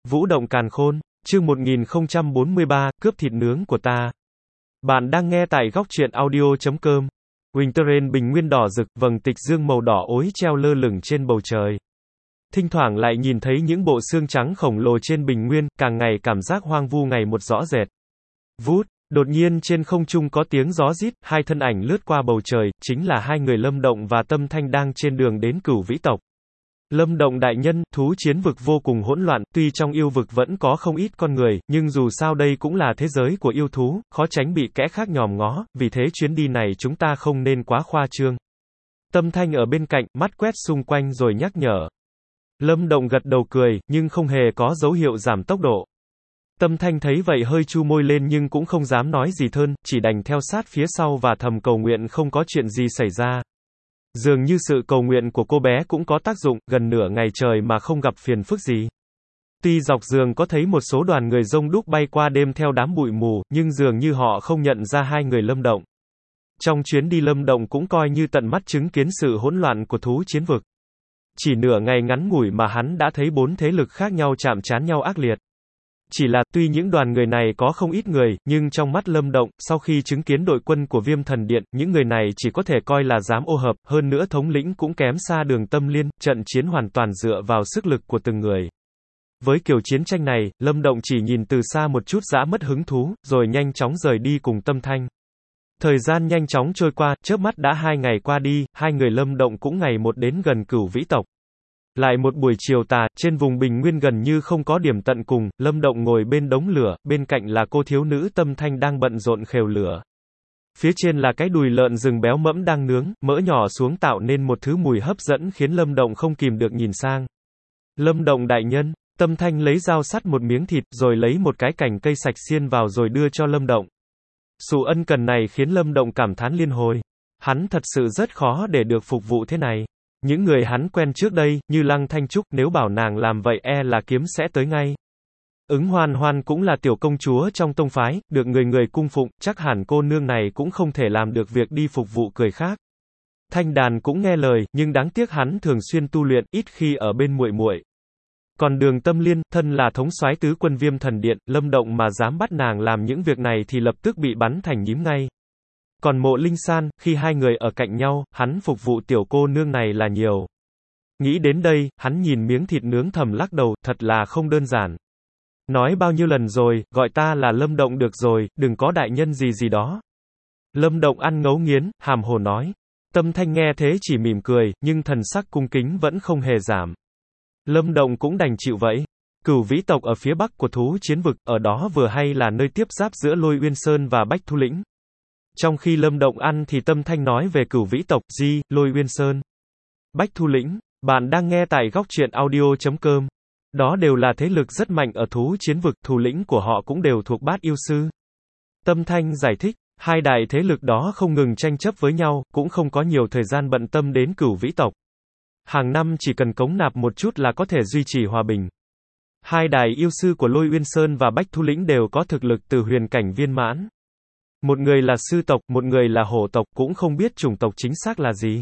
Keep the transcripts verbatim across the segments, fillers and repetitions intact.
Vũ động càn khôn, chương một nghìn không trăm bốn mươi ba, cướp thịt nướng của ta. Bạn đang nghe tại góc truyện audio chấm com. Winterrain bình nguyên đỏ rực, vầng tịch dương màu đỏ ối treo lơ lửng trên bầu trời. Thỉnh thoảng lại nhìn thấy những bộ xương trắng khổng lồ trên bình nguyên, càng ngày cảm giác hoang vu ngày một rõ rệt. Vút, đột nhiên trên không trung có tiếng gió rít, hai thân ảnh lướt qua bầu trời, chính là hai người Lâm Động và Tâm Thanh đang trên đường đến Cửu Vĩ tộc. Lâm Động đại nhân, thú chiến vực vô cùng hỗn loạn, tuy trong yêu vực vẫn có không ít con người, nhưng dù sao đây cũng là thế giới của yêu thú, khó tránh bị kẻ khác nhòm ngó, vì thế chuyến đi này chúng ta không nên quá khoa trương. Tâm Thanh ở bên cạnh, mắt quét xung quanh rồi nhắc nhở. Lâm Động gật đầu cười, nhưng không hề có dấu hiệu giảm tốc độ. Tâm Thanh thấy vậy hơi chu môi lên nhưng cũng không dám nói gì hơn, chỉ đành theo sát phía sau và thầm cầu nguyện không có chuyện gì xảy ra. Dường như sự cầu nguyện của cô bé cũng có tác dụng, gần nửa ngày trời mà không gặp phiền phức gì. Tuy dọc đường có thấy một số đoàn người rông đúc bay qua đêm theo đám bụi mù, nhưng dường như họ không nhận ra hai người Lâm Động. Trong chuyến đi Lâm Động cũng coi như tận mắt chứng kiến sự hỗn loạn của thú chiến vực. Chỉ nửa ngày ngắn ngủi mà hắn đã thấy bốn thế lực khác nhau chạm trán nhau ác liệt. Chỉ là, tuy những đoàn người này có không ít người, nhưng trong mắt Lâm Động, sau khi chứng kiến đội quân của Viêm Thần Điện, những người này chỉ có thể coi là dám ô hợp, hơn nữa thống lĩnh cũng kém xa Đường Tâm Liên, trận chiến hoàn toàn dựa vào sức lực của từng người. Với kiểu chiến tranh này, Lâm Động chỉ nhìn từ xa một chút đã mất hứng thú, rồi nhanh chóng rời đi cùng Tâm Thanh. Thời gian nhanh chóng trôi qua, chớp mắt đã hai ngày qua đi, hai người Lâm Động cũng ngày một đến gần Cửu Vĩ tộc. Lại một buổi chiều tà, trên vùng bình nguyên gần như không có điểm tận cùng, Lâm Động ngồi bên đống lửa, bên cạnh là cô thiếu nữ Tâm Thanh đang bận rộn khều lửa. Phía trên là cái đùi lợn rừng béo mẫm đang nướng, mỡ nhỏ xuống tạo nên một thứ mùi hấp dẫn khiến Lâm Động không kìm được nhìn sang. Lâm Động đại nhân, Tâm Thanh lấy dao sắt một miếng thịt, rồi lấy một cái cành cây sạch xiên vào rồi đưa cho Lâm Động. Sự ân cần này khiến Lâm Động cảm thán liên hồi. Hắn thật sự rất khó để được phục vụ thế này. Những người hắn quen trước đây, như Lăng Thanh Trúc, nếu bảo nàng làm vậy e là kiếm sẽ tới ngay. Ứng Hoan Hoan cũng là tiểu công chúa trong tông phái, được người người cung phụng, chắc hẳn cô nương này cũng không thể làm được việc đi phục vụ người khác. Thanh Đàn cũng nghe lời, nhưng đáng tiếc hắn thường xuyên tu luyện, ít khi ở bên muội muội. Còn Đường Tâm Liên, thân là thống soái tứ quân Viêm Thần Điện, Lâm Động mà dám bắt nàng làm những việc này thì lập tức bị bắn thành nhím ngay. Còn Mộ Linh San, khi hai người ở cạnh nhau, hắn phục vụ tiểu cô nương này là nhiều. Nghĩ đến đây, hắn nhìn miếng thịt nướng thầm lắc đầu, thật là không đơn giản. Nói bao nhiêu lần rồi, gọi ta là Lâm Động được rồi, đừng có đại nhân gì gì đó. Lâm Động ăn ngấu nghiến, hàm hồ nói. Tâm Thanh nghe thế chỉ mỉm cười, nhưng thần sắc cung kính vẫn không hề giảm. Lâm Động cũng đành chịu vậy. Cửu Vĩ tộc ở phía bắc của thú chiến vực, ở đó vừa hay là nơi tiếp giáp giữa Lôi Uyên Sơn và Bách Thu Lĩnh. Trong khi Lâm Động ăn thì Tâm Thanh nói về Cửu Vĩ tộc, Di, Lôi Uyên Sơn, Bách Thu Lĩnh. Bạn đang nghe tại góc truyện audio chấm com. Đó đều là thế lực rất mạnh ở thú chiến vực, thủ lĩnh của họ cũng đều thuộc Bát Yêu Sư. Tâm Thanh giải thích, hai đại thế lực đó không ngừng tranh chấp với nhau, cũng không có nhiều thời gian bận tâm đến Cửu Vĩ tộc. Hàng năm chỉ cần cống nạp một chút là có thể duy trì hòa bình. Hai đại yêu sư của Lôi Uyên Sơn và Bách Thu Lĩnh đều có thực lực từ huyền cảnh viên mãn. Một người là sư tộc, một người là hổ tộc, cũng không biết chủng tộc chính xác là gì.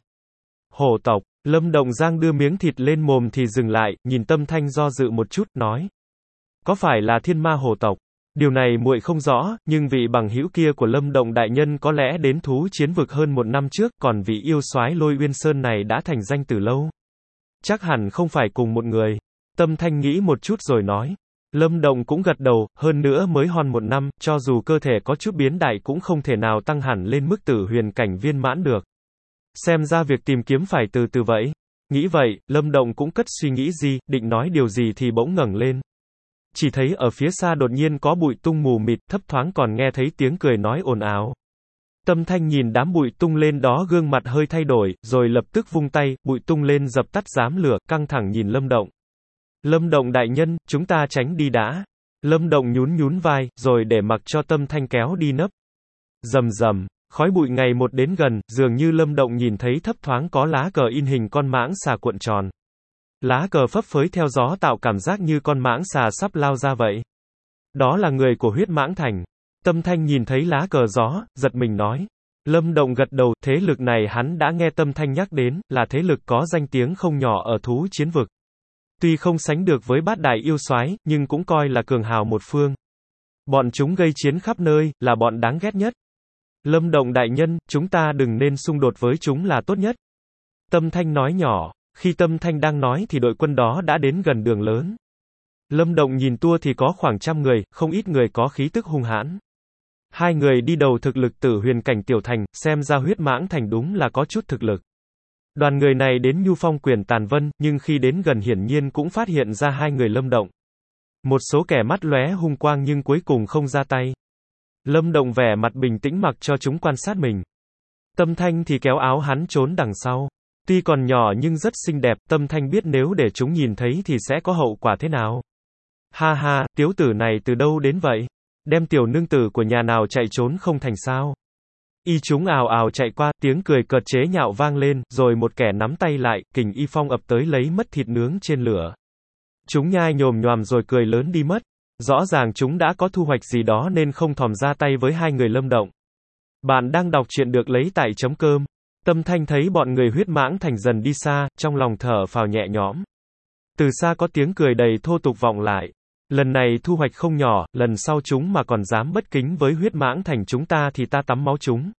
Hổ tộc, Lâm Động giang đưa miếng thịt lên mồm thì dừng lại, nhìn Tâm Thanh do dự một chút, nói. Có phải là thiên ma hổ tộc? Điều này muội không rõ, nhưng vị bằng hữu kia của Lâm Động đại nhân có lẽ đến thú chiến vực hơn một năm trước, còn vị yêu soái Lôi Uyên Sơn này đã thành danh từ lâu. Chắc hẳn không phải cùng một người. Tâm Thanh nghĩ một chút rồi nói. Lâm Động cũng gật đầu, hơn nữa mới hon một năm, cho dù cơ thể có chút biến đại cũng không thể nào tăng hẳn lên mức tử huyền cảnh viên mãn được. Xem ra việc tìm kiếm phải từ từ vậy. Nghĩ vậy, Lâm Động cũng cất suy nghĩ gì, định nói điều gì thì bỗng ngẩng lên. Chỉ thấy ở phía xa đột nhiên có bụi tung mù mịt, thấp thoáng còn nghe thấy tiếng cười nói ồn ào. Tâm Thanh nhìn đám bụi tung lên đó gương mặt hơi thay đổi, rồi lập tức vung tay, bụi tung lên dập tắt giám lửa, căng thẳng nhìn Lâm Động. Lâm Động đại nhân, chúng ta tránh đi đã. Lâm Động nhún nhún vai, rồi để mặc cho Tâm Thanh kéo đi nấp. Rầm rầm, khói bụi ngày một đến gần, dường như Lâm Động nhìn thấy thấp thoáng có lá cờ in hình con mãng xà cuộn tròn. Lá cờ phấp phới theo gió tạo cảm giác như con mãng xà sắp lao ra vậy. Đó là người của huyết mãng thành. Tâm Thanh nhìn thấy lá cờ gió, giật mình nói. Lâm Động gật đầu, thế lực này hắn đã nghe Tâm Thanh nhắc đến, là thế lực có danh tiếng không nhỏ ở thú chiến vực. Tuy không sánh được với bát đại yêu soái, nhưng cũng coi là cường hào một phương. Bọn chúng gây chiến khắp nơi, là bọn đáng ghét nhất. Lâm Động đại nhân, chúng ta đừng nên xung đột với chúng là tốt nhất. Tâm Thanh nói nhỏ. Khi Tâm Thanh đang nói thì đội quân đó đã đến gần đường lớn. Lâm Động nhìn tua thì có khoảng trăm người, không ít người có khí tức hung hãn. Hai người đi đầu thực lực tử huyền cảnh tiểu thành, xem ra huyết mãng thành đúng là có chút thực lực. Đoàn người này đến Nhu Phong Quyền Tàn Vân, nhưng khi đến gần hiển nhiên cũng phát hiện ra hai người Lâm Động. Một số kẻ mắt lóe hung quang nhưng cuối cùng không ra tay. Lâm Động vẻ mặt bình tĩnh mặc cho chúng quan sát mình. Tâm Thanh thì kéo áo hắn trốn đằng sau. Tuy còn nhỏ nhưng rất xinh đẹp, Tâm Thanh biết nếu để chúng nhìn thấy thì sẽ có hậu quả thế nào. Ha ha, tiểu tử này từ đâu đến vậy? Đem tiểu nương tử của nhà nào chạy trốn không thành sao? Y chúng ào ào chạy qua, tiếng cười cợt chế nhạo vang lên, rồi một kẻ nắm tay lại, kình y phong ập tới lấy mất thịt nướng trên lửa. Chúng nhai nhồm nhoàm rồi cười lớn đi mất. Rõ ràng chúng đã có thu hoạch gì đó nên không thòm ra tay với hai người Lâm Động. Bạn đang đọc truyện được lấy tại chấm cơm. Tâm Thanh thấy bọn người huyết mãng thành dần đi xa, trong lòng thở phào nhẹ nhõm. Từ xa có tiếng cười đầy thô tục vọng lại. Lần này thu hoạch không nhỏ, lần sau chúng mà còn dám bất kính với huyết mãng thành chúng ta thì ta tắm máu chúng.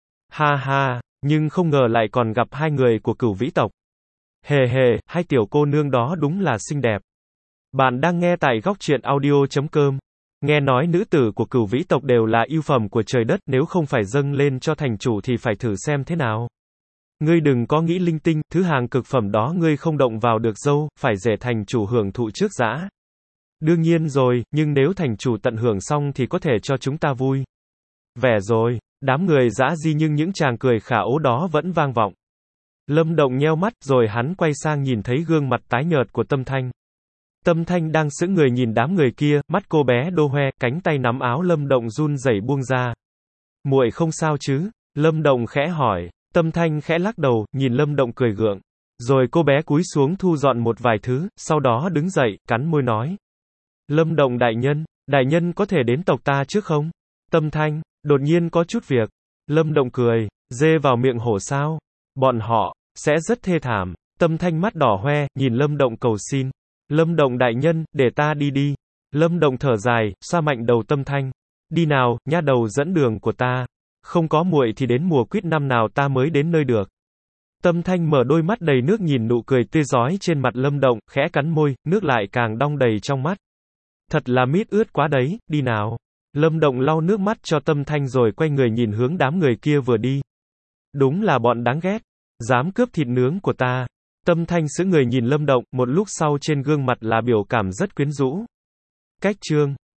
Ha ha, nhưng không ngờ lại còn gặp hai người của Cửu Vĩ tộc. Hề hề, hai tiểu cô nương đó đúng là xinh đẹp. Bạn đang nghe tại góc truyện audio chấm com. Nghe nói nữ tử của Cửu Vĩ tộc đều là ưu phẩm của trời đất, nếu không phải dâng lên cho thành chủ thì phải thử xem thế nào. Ngươi đừng có nghĩ linh tinh, thứ hàng cực phẩm đó ngươi không động vào được dâu, phải để thành chủ hưởng thụ trước đã. Đương nhiên rồi, nhưng nếu thành chủ tận hưởng xong thì có thể cho chúng ta vui vẻ rồi. Đám người dã di nhưng những chàng cười khả ố đó vẫn vang vọng. Lâm Động nheo mắt, rồi hắn quay sang nhìn thấy gương mặt tái nhợt của Tâm Thanh. Tâm Thanh đang sững người nhìn đám người kia, mắt cô bé đô hoe, cánh tay nắm áo Lâm Động run rẩy buông ra. Muội không sao chứ? Lâm Động khẽ hỏi. Tâm Thanh khẽ lắc đầu, nhìn Lâm Động cười gượng. Rồi cô bé cúi xuống thu dọn một vài thứ, sau đó đứng dậy, cắn môi nói. Lâm Động đại nhân, đại nhân có thể đến tộc ta trước không? Tâm Thanh, đột nhiên có chút việc. Lâm Động cười, dê vào miệng hổ sao? Bọn họ, sẽ rất thê thảm. Tâm Thanh mắt đỏ hoe, nhìn Lâm Động cầu xin. Lâm Động đại nhân, để ta đi đi. Lâm Động thở dài, xoa mạnh đầu Tâm Thanh. Đi nào, nha đầu dẫn đường của ta. Không có muội thì đến mùa quýt năm nào ta mới đến nơi được. Tâm Thanh mở đôi mắt đầy nước nhìn nụ cười tươi rói trên mặt Lâm Động, khẽ cắn môi, nước lại càng đong đầy trong mắt. Thật là mít ướt quá đấy, đi nào. Lâm Động lau nước mắt cho Tâm Thanh rồi quay người nhìn hướng đám người kia vừa đi. Đúng là bọn đáng ghét. Dám cướp thịt nướng của ta. Tâm Thanh sững người nhìn Lâm Động, một lúc sau trên gương mặt là biểu cảm rất quyến rũ. Cách chương